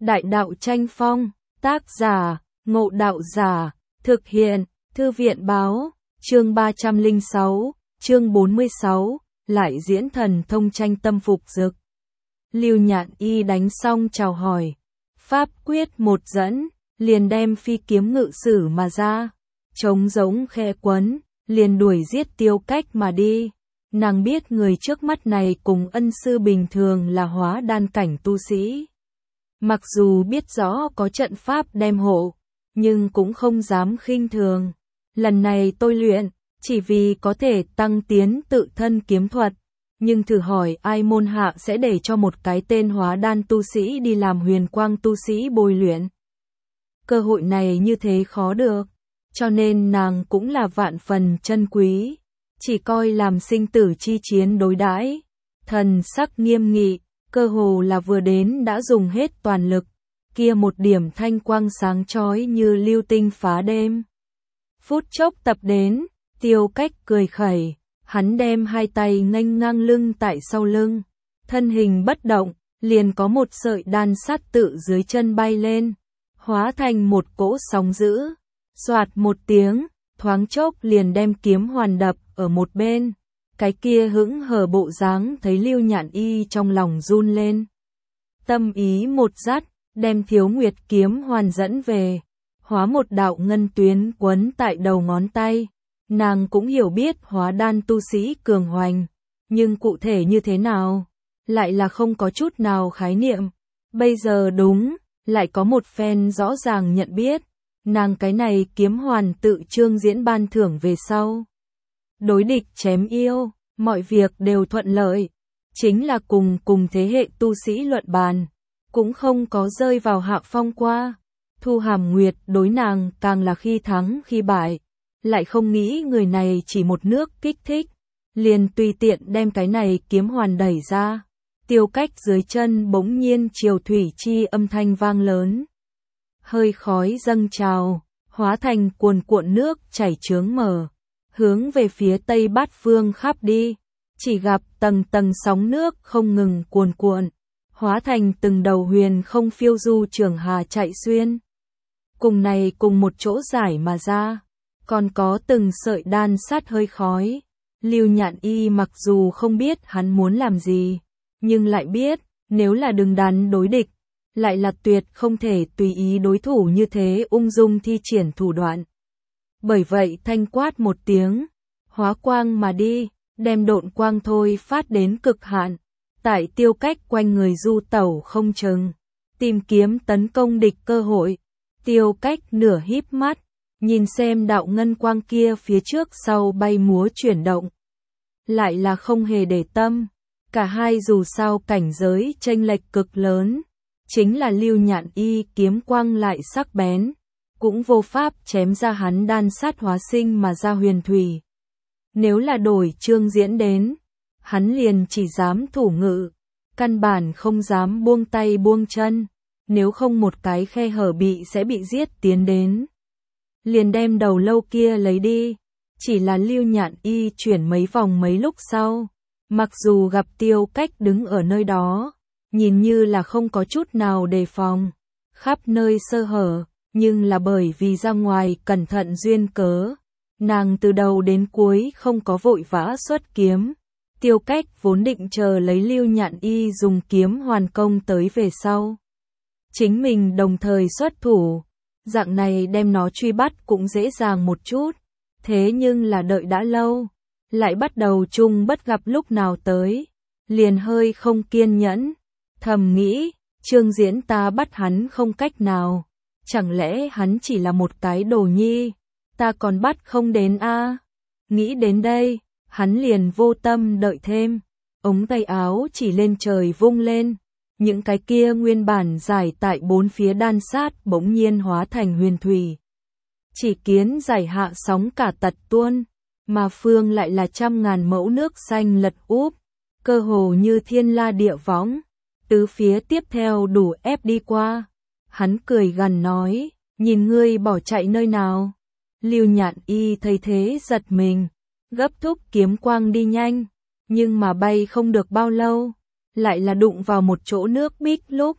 Đại đạo tranh phong, tác giả, Ngộ Đạo Giả, thực hiện, Thư viện báo, chương 306, chương 46, lại diễn thần thông tranh tâm phục dực. Lưu Nhạn Y đánh xong chào hỏi, pháp quyết một dẫn, liền đem phi kiếm ngự sử mà ra, trống giống khe quấn, liền đuổi giết Tiêu Cách mà đi. Nàng biết người trước mắt này cùng ân sư bình thường là hóa đan cảnh tu sĩ. Mặc dù biết rõ có trận pháp đem hộ, nhưng cũng không dám khinh thường. Lần này tôi luyện, chỉ vì có thể tăng tiến tự thân kiếm thuật. Nhưng thử hỏi ai môn hạ sẽ để cho một cái tên hóa đan tu sĩ đi làm huyền quang tu sĩ bồi luyện. Cơ hội này như thế khó được, cho nên nàng cũng là vạn phần trân quý. Chỉ coi làm sinh tử chi chiến đối đãi, thần sắc nghiêm nghị, cơ hồ là vừa đến đã dùng hết toàn lực, kia một điểm thanh quang sáng chói như lưu tinh phá đêm. Phút chốc tập đến, Tiêu Cách cười khẩy, hắn đem hai tay nghênh ngang lưng tại sau lưng, thân hình bất động, liền có một sợi đan sát tự dưới chân bay lên, hóa thành một cỗ sóng dữ, xoạt một tiếng, thoáng chốc liền đem kiếm hoàn đập ở một bên. Cái kia hững hờ bộ dáng thấy Lưu Nhạn Y trong lòng run lên. Tâm ý một dắt, đem Thiếu Nguyệt kiếm hoàn dẫn về, hóa một đạo ngân tuyến quấn tại đầu ngón tay. Nàng cũng hiểu biết hóa đan tu sĩ cường hoành, nhưng cụ thể như thế nào, lại là không có chút nào khái niệm. Bây giờ đúng, lại có một phen rõ ràng nhận biết, nàng cái này kiếm hoàn tự Trương Diễn ban thưởng về sau. Đối địch chém yêu, mọi việc đều thuận lợi, chính là cùng thế hệ tu sĩ luận bàn, cũng không có rơi vào hạ phong qua. Thu Hàm Nguyệt đối nàng càng là khi thắng khi bại, lại không nghĩ người này chỉ một nước kích thích, liền tùy tiện đem cái này kiếm hoàn đẩy ra. Tiêu Cách dưới chân bỗng nhiên triều thủy chi âm thanh vang lớn, hơi khói dâng trào, hóa thành cuồn cuộn nước chảy chướng mở, hướng về phía Tây Bát Phương khắp đi. Chỉ gặp tầng tầng sóng nước không ngừng cuồn cuộn, hóa thành từng đầu huyền không phiêu du trường hà chạy xuyên. Cùng này cùng một chỗ giải mà ra, còn có từng sợi đan sát hơi khói. Lưu Nhạn Y mặc dù không biết hắn muốn làm gì, nhưng lại biết, nếu là đứng đắn đối địch, lại là tuyệt không thể tùy ý đối thủ như thế ung dung thi triển thủ đoạn. Bởi vậy thanh quát một tiếng, hóa quang mà đi, đem độn quang thôi phát đến cực hạn, tại Tiêu Cách quanh người du tẩu không chừng, tìm kiếm tấn công địch cơ hội. Tiêu Cách nửa híp mắt, nhìn xem đạo ngân quang kia phía trước sau bay múa chuyển động, lại là không hề để tâm. Cả hai dù sao cảnh giới chênh lệch cực lớn, chính là Lưu Nhạn Y kiếm quang lại sắc bén, cũng vô pháp chém ra hắn đan sát hóa sinh mà ra huyền thủy. Nếu là đổi Trương Diễn đến, hắn liền chỉ dám thủ ngự, căn bản không dám buông tay buông chân, nếu không một cái khe hở sẽ bị giết tiến đến. Liền đem đầu lâu kia lấy đi, chỉ là Lưu Nhạn Y chuyển mấy vòng mấy lúc sau, mặc dù gặp Tiêu Cách đứng ở nơi đó, nhìn như là không có chút nào đề phòng, khắp nơi sơ hở, nhưng là bởi vì ra ngoài cẩn thận duyên cớ, nàng từ đầu đến cuối không có vội vã xuất kiếm. Tiêu Cách vốn định chờ lấy Lưu Nhạn Y dùng kiếm hoàn công tới về sau, chính mình đồng thời xuất thủ, dạng này đem nó truy bắt cũng dễ dàng một chút. Thế nhưng là đợi đã lâu, lại bắt đầu chung bất gặp lúc nào tới, liền hơi không kiên nhẫn, thầm nghĩ, Trương Diễn ta bắt hắn không cách nào, chẳng lẽ hắn chỉ là một cái đồ nhi, ta còn bắt không đến a? Nghĩ đến đây, hắn liền vô tâm đợi thêm, ống tay áo chỉ lên trời vung lên, những cái kia nguyên bản giải tại bốn phía đan sát bỗng nhiên hóa thành huyền thủy. Chỉ kiến giải hạ sóng cả tật tuôn, mà phương lại là trăm ngàn mẫu nước xanh lật úp, cơ hồ như thiên la địa võng, tứ phía tiếp theo đủ ép đi qua. Hắn cười gằn nói, nhìn ngươi bỏ chạy nơi nào. Lưu Nhạn Y thấy thế giật mình, gấp thúc kiếm quang đi nhanh, nhưng mà bay không được bao lâu, lại là đụng vào một chỗ nước bích lúc,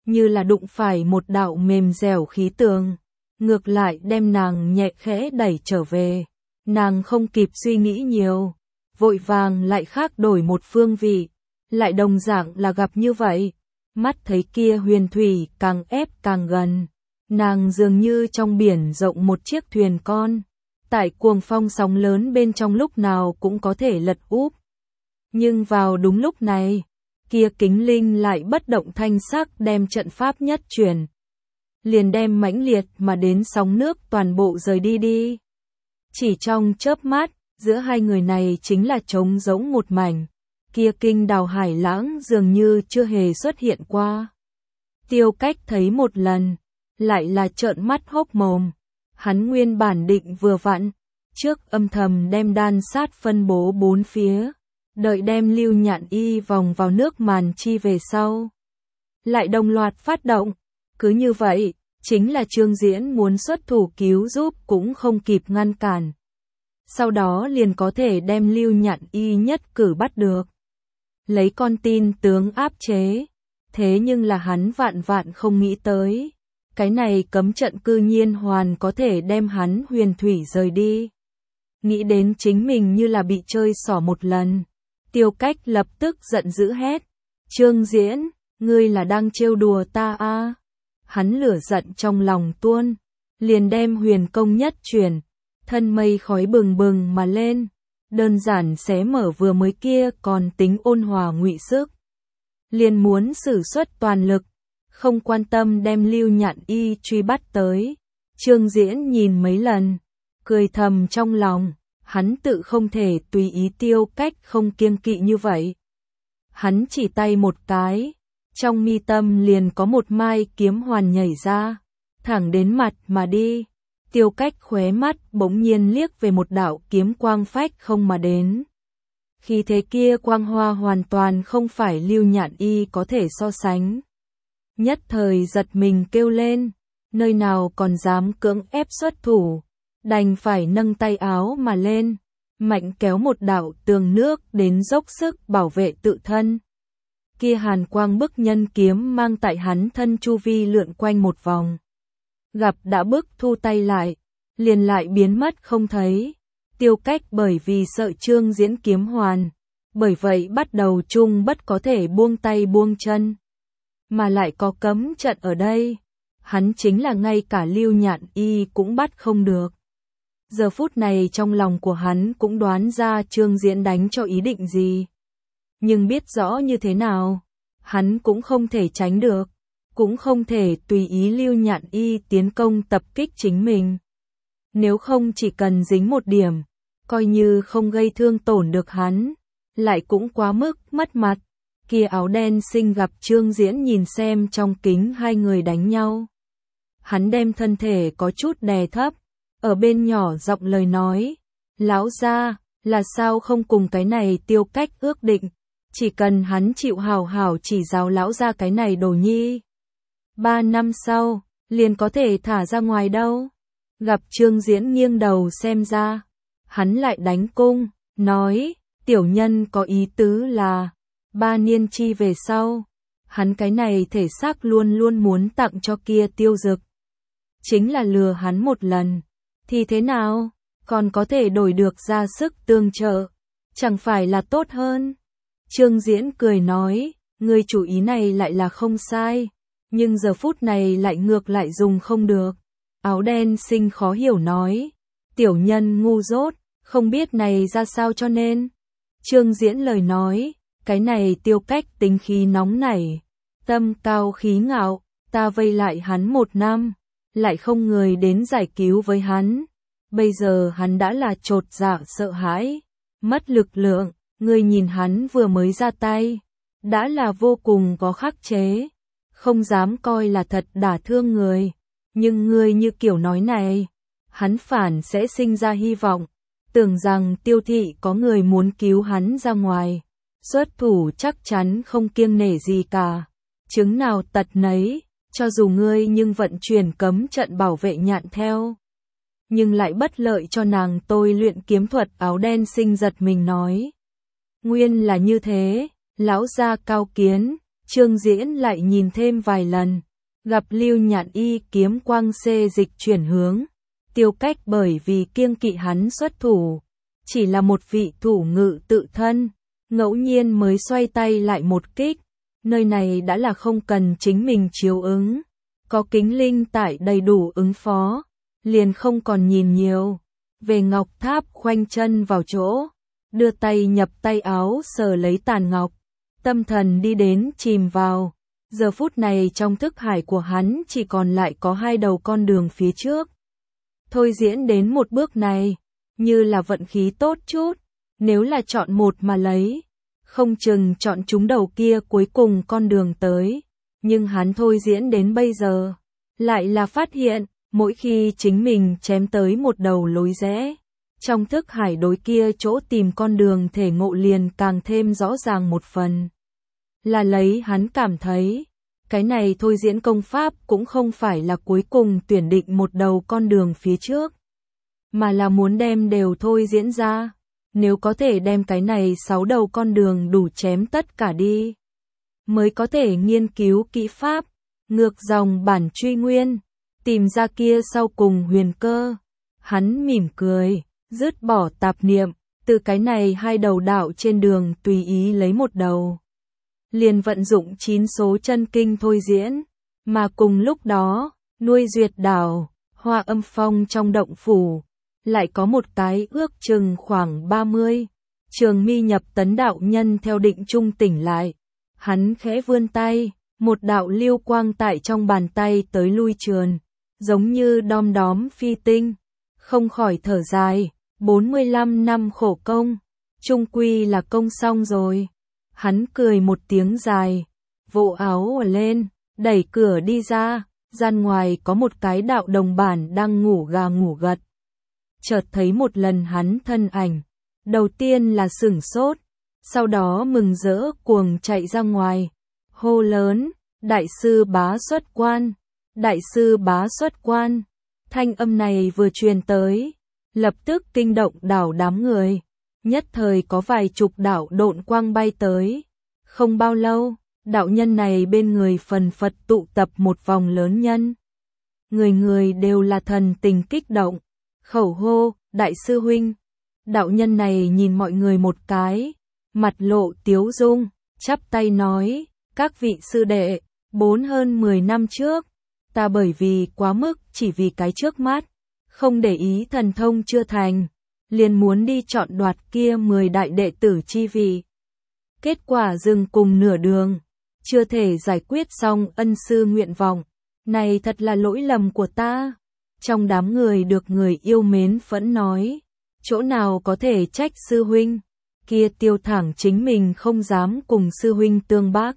như là đụng phải một đạo mềm dẻo khí tường, ngược lại đem nàng nhẹ khẽ đẩy trở về. Nàng không kịp suy nghĩ nhiều, vội vàng lại khác đổi một phương vị, lại đồng dạng là gặp như vậy. Mắt thấy kia huyền thủy càng ép càng gần, nàng dường như trong biển rộng một chiếc thuyền con, tại cuồng phong sóng lớn bên trong lúc nào cũng có thể lật úp. Nhưng vào đúng lúc này, kia kính linh lại bất động thanh sắc đem trận pháp nhất chuyển, liền đem mãnh liệt mà đến sóng nước toàn bộ rời đi. Chỉ trong chớp mắt, giữa hai người này chính là trống rỗng một mảnh, kia kinh đào hải lãng dường như chưa hề xuất hiện qua. Tiêu Cách thấy một lần, lại là trợn mắt hốc mồm, hắn nguyên bản định vừa vặn, trước âm thầm đem đan sát phân bố bốn phía, đợi đem Lưu Nhạn Y vòng vào nước màn chi về sau. Lại đồng loạt phát động, cứ như vậy, chính là Trương Diễn muốn xuất thủ cứu giúp cũng không kịp ngăn cản. Sau đó liền có thể đem Lưu Nhạn Y nhất cử bắt được. Lấy con tin tướng áp chế, thế nhưng là hắn vạn vạn không nghĩ tới. Cái này cấm trận cư nhiên hoàn có thể đem hắn huyền thủy rời đi. Nghĩ đến chính mình như là bị chơi xỏ một lần. Tiêu Cách lập tức giận dữ hét. Trương Diễn, ngươi là đang trêu đùa ta à? Hắn lửa giận trong lòng tuôn, liền đem huyền công nhất chuyển, thân mây khói bừng bừng mà lên, đơn giản xé mở vừa mới kia còn tính ôn hòa ngụy sức. Liền muốn sử xuất toàn lực, không quan tâm đem Lưu Nhạn Y truy bắt tới. Trương Diễn nhìn mấy lần, cười thầm trong lòng, hắn tự không thể tùy ý Tiêu Cách không kiêng kỵ như vậy. Hắn chỉ tay một cái, trong mi tâm liền có một mai kiếm hoàn nhảy ra, thẳng đến mặt mà đi. Tiêu Cách khóe mắt bỗng nhiên liếc về một đạo kiếm quang phách không mà đến. Khi thế kia quang hoa hoàn toàn không phải Lưu Nhạn Y có thể so sánh. Nhất thời giật mình kêu lên, nơi nào còn dám cưỡng ép xuất thủ, đành phải nâng tay áo mà lên, mạnh kéo một đạo tường nước đến dốc sức bảo vệ tự thân. Kia hàn quang bức nhân kiếm mang tại hắn thân chu vi lượn quanh một vòng. Gặp đã bức thu tay lại, liền lại biến mất không thấy. Tiêu Cách bởi vì sợ Trương Diễn kiếm hoàn, bởi vậy bắt đầu chung bất có thể buông tay buông chân. Mà lại có cấm trận ở đây, hắn chính là ngay cả Lưu Nhạn Y cũng bắt không được. Giờ phút này trong lòng của hắn cũng đoán ra Trương Diễn đánh cho ý định gì. Nhưng biết rõ như thế nào, hắn cũng không thể tránh được, cũng không thể tùy ý Lưu Nhạn Y tiến công tập kích chính mình. Nếu không chỉ cần dính một điểm, coi như không gây thương tổn được hắn, lại cũng quá mức mất mặt. Kia áo đen xinh gặp Trương Diễn nhìn xem trong kính hai người đánh nhau. Hắn đem thân thể có chút đè thấp, ở bên nhỏ giọng lời nói. Lão gia, là sao không cùng cái này Tiêu Cách ước định, chỉ cần hắn chịu hào hào chỉ giáo lão gia cái này đồ nhi. 3 năm sau, liền có thể thả ra ngoài đâu. Gặp Trương Diễn nghiêng đầu xem ra, hắn lại đánh cung, nói, tiểu nhân có ý tứ là, 3 niên chi về sau, hắn cái này thể xác luôn luôn muốn tặng cho kia Tiêu Dực. Chính là lừa hắn một lần, thì thế nào, còn có thể đổi được ra sức tương trợ, chẳng phải là tốt hơn. Trương Diễn cười nói, ngươi chủ ý này lại là không sai, nhưng giờ phút này lại ngược lại dùng không được. Áo đen xinh khó hiểu nói, tiểu nhân ngu dốt, không biết này ra sao cho nên. Trương Diễn lời nói, cái này Tiêu Cách tính khí nóng nảy, tâm cao khí ngạo, ta vây lại hắn 1 năm, lại không người đến giải cứu với hắn. Bây giờ hắn đã là chột dạ sợ hãi, mất lực lượng, ngươi nhìn hắn vừa mới ra tay, đã là vô cùng có khắc chế, không dám coi là thật đả thương người. Nhưng ngươi như kiểu nói này, hắn phản sẽ sinh ra hy vọng, tưởng rằng Tiêu thị có người muốn cứu hắn ra ngoài, xuất thủ chắc chắn không kiêng nể gì cả, chứng nào tật nấy, cho dù ngươi nhưng vận chuyển cấm trận bảo vệ nhạn theo, nhưng lại bất lợi cho nàng tôi luyện kiếm thuật. Áo đen xinh giật mình nói, nguyên là như thế, lão gia cao kiến, Trương Diễn lại nhìn thêm vài lần, gặp Lưu Nhạn Y kiếm quang xê dịch chuyển hướng, Tiêu Cách bởi vì kiêng kỵ hắn xuất thủ, chỉ là một vị thủ ngự tự thân, ngẫu nhiên mới xoay tay lại một kích, nơi này đã là không cần chính mình chiếu ứng, có Kính Linh tại đầy đủ ứng phó, liền không còn nhìn nhiều. Về Ngọc Tháp khoanh chân vào chỗ, đưa tay nhập tay áo sờ lấy tàn ngọc, tâm thần đi đến chìm vào. Giờ phút này trong thức hải của hắn chỉ còn lại có hai đầu con đường phía trước. Thôi diễn đến một bước này, như là vận khí tốt chút, nếu là chọn một mà lấy, không chừng chọn chúng đầu kia cuối cùng con đường tới. Nhưng hắn thôi diễn đến bây giờ, lại là phát hiện, mỗi khi chính mình chém tới một đầu lối rẽ, trong thức hải đối kia chỗ tìm con đường thể ngộ liền càng thêm rõ ràng một phần. Là lấy hắn cảm thấy, cái này thôi diễn công pháp cũng không phải là cuối cùng tuyển định một đầu con đường phía trước, mà là muốn đem đều thôi diễn ra. Nếu có thể đem cái này 6 đầu con đường đủ chém tất cả đi, mới có thể nghiên cứu kỹ pháp, ngược dòng bản truy nguyên, tìm ra kia sau cùng huyền cơ. Hắn mỉm cười, dứt bỏ tạp niệm, từ cái này hai đầu đạo trên đường tùy ý lấy một đầu. Liền vận dụng 9 số chân kinh thôi diễn, mà cùng lúc đó, nuôi duyệt đảo, Hoa Âm Phong trong động phủ, lại có một cái ước chừng khoảng 30. Trường Mi Nhập Tấn đạo nhân theo định trung tỉnh lại, hắn khẽ vươn tay, một đạo lưu quang tại trong bàn tay tới lui trườn, giống như đom đóm phi tinh, không khỏi thở dài, 45 năm khổ công, chung quy là công xong rồi. Hắn cười một tiếng dài, vỗ áo ở lên, đẩy cửa đi ra, gian ngoài có một cái đạo đồng bản đang ngủ gà ngủ gật. Chợt thấy một lần hắn thân ảnh, đầu tiên là sửng sốt, sau đó mừng rỡ cuồng chạy ra ngoài, hô lớn, đại sư bá xuất quan, đại sư bá xuất quan. Thanh âm này vừa truyền tới, lập tức kinh động đảo đám người, nhất thời có vài chục đạo độn quang bay tới. Không bao lâu, đạo nhân này bên người phần phật tụ tập một vòng lớn nhân. Người người đều là thần tình kích động, khẩu hô, đại sư huynh. Đạo nhân này nhìn mọi người một cái, mặt lộ tiếu dung, chắp tay nói, các vị sư đệ, hơn 10 năm trước, ta bởi vì quá mức chỉ vì cái trước mắt, không để ý thần thông chưa thành, liền muốn đi chọn đoạt kia 10 đại đệ tử chi vị. Kết quả dừng cùng nửa đường, chưa thể giải quyết xong ân sư nguyện vọng, này thật là lỗi lầm của ta. Trong đám người được người yêu mến phẫn nói, chỗ nào có thể trách sư huynh, kia Tiêu Thẳng chính mình không dám cùng sư huynh tương bác.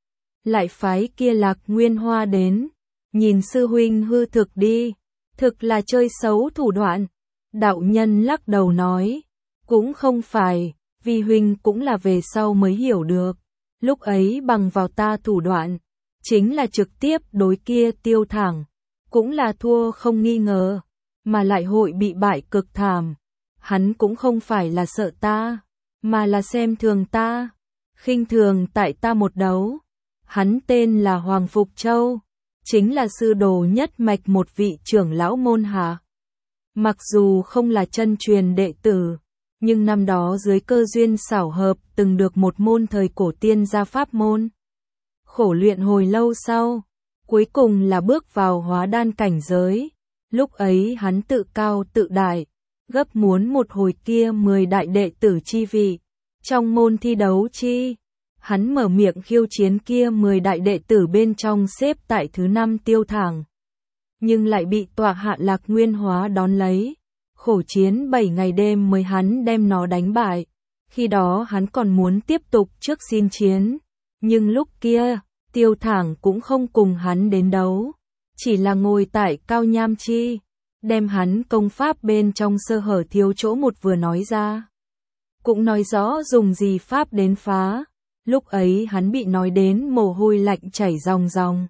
Lại phái kia Lạc Nguyên Hoa đến, nhìn sư huynh hư thực đi, thực là chơi xấu thủ đoạn. Đạo nhân lắc đầu nói, cũng không phải, vì huynh cũng là về sau mới hiểu được, lúc ấy bằng vào ta thủ đoạn, chính là trực tiếp đối kia Tiêu Thẳng, cũng là thua không nghi ngờ, mà lại hội bị bại cực thảm. Hắn cũng không phải là sợ ta, mà là xem thường ta, khinh thường tại ta một đấu. Hắn tên là Hoàng Phục Châu, chính là sư đồ nhất mạch một vị trưởng lão môn hạ. Mặc dù không là chân truyền đệ tử, nhưng năm đó dưới cơ duyên xảo hợp từng được một môn thời cổ tiên gia pháp môn. Khổ luyện hồi lâu sau, cuối cùng là bước vào hóa đan cảnh giới. Lúc ấy hắn tự cao tự đại, gấp muốn một hồi kia 10 đại đệ tử chi vị. Trong môn thi đấu chi, hắn mở miệng khiêu chiến kia 10 đại đệ tử bên trong xếp tại thứ 5 Tiêu Thẳng. Nhưng lại bị tọa hạ Lạc Nguyên Hóa đón lấy. Khổ chiến 7 ngày đêm mới hắn đem nó đánh bại. Khi đó hắn còn muốn tiếp tục trước xin chiến. Nhưng lúc kia, Tiêu Thẳng cũng không cùng hắn đến đấu. Chỉ là ngồi tại cao nham chi, đem hắn công pháp bên trong sơ hở thiếu chỗ một vừa nói ra. Cũng nói rõ dùng gì pháp đến phá. Lúc ấy hắn bị nói đến mồ hôi lạnh chảy ròng ròng.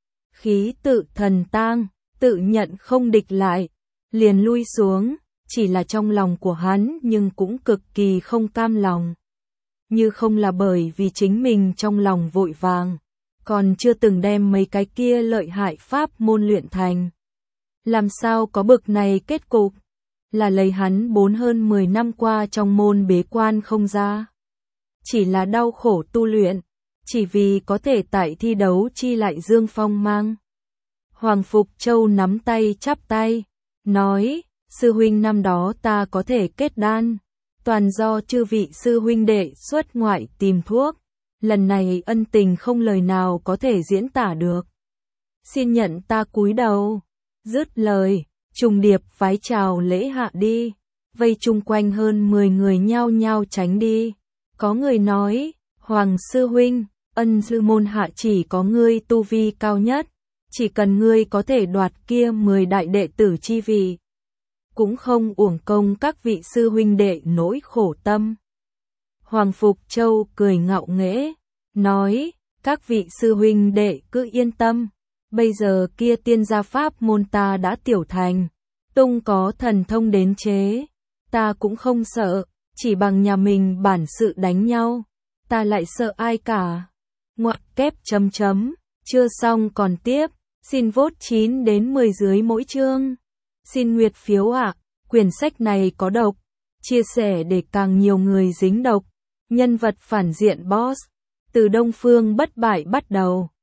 Khí tự thần tang, tự nhận không địch lại, liền lui xuống, chỉ là trong lòng của hắn nhưng cũng cực kỳ không cam lòng. Như không là bởi vì chính mình trong lòng vội vàng, còn chưa từng đem mấy cái kia lợi hại pháp môn luyện thành. Làm sao có bực này kết cục, là lấy hắn hơn 10 năm qua trong môn bế quan không ra. Chỉ là đau khổ tu luyện, chỉ vì có thể tại thi đấu chi lại dương phong mang. Hoàng Phục Châu nắm tay chắp tay, nói, sư huynh năm đó ta có thể kết đan, toàn do chư vị sư huynh đệ xuất ngoại tìm thuốc, lần này ân tình không lời nào có thể diễn tả được. Xin nhận ta cúi đầu, dứt lời, trùng điệp vái chào lễ hạ đi, vây chung quanh hơn 10 người nhao nhao tránh đi. Có người nói, Hoàng sư huynh, ân sư môn hạ chỉ có ngươi tu vi cao nhất, chỉ cần ngươi có thể đoạt kia 10 đại đệ tử chi vị, cũng không uổng công các vị sư huynh đệ nỗi khổ tâm. Hoàng Phục Châu cười ngạo nghễ, nói, các vị sư huynh đệ cứ yên tâm, bây giờ kia tiên gia pháp môn ta đã tiểu thành, tung có thần thông đến chế, ta cũng không sợ, chỉ bằng nhà mình bản sự đánh nhau, ta lại sợ ai cả. Ngoặc kép chấm chấm, chưa xong còn tiếp, xin vote 9 đến 10 dưới mỗi chương. Xin nguyệt phiếu ạ, quyển sách này có độc, chia sẻ để càng nhiều người dính độc. Nhân vật phản diện boss, từ Đông Phương bất bại bắt đầu.